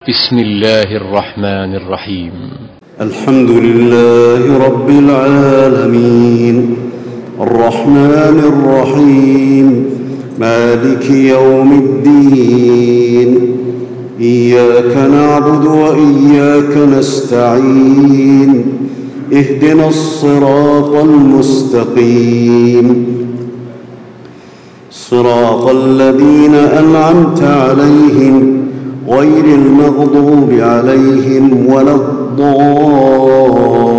بسم الله الرحمن الرحيم. الحمد لله رب العالمين، الرحمن الرحيم، مالك يوم الدين. إياك نعبد وإياك نستعين، اهدنا الصراط المستقيم، صراط الذين أنعمت عليهم غير المغضوب عليهم ولا الضالين.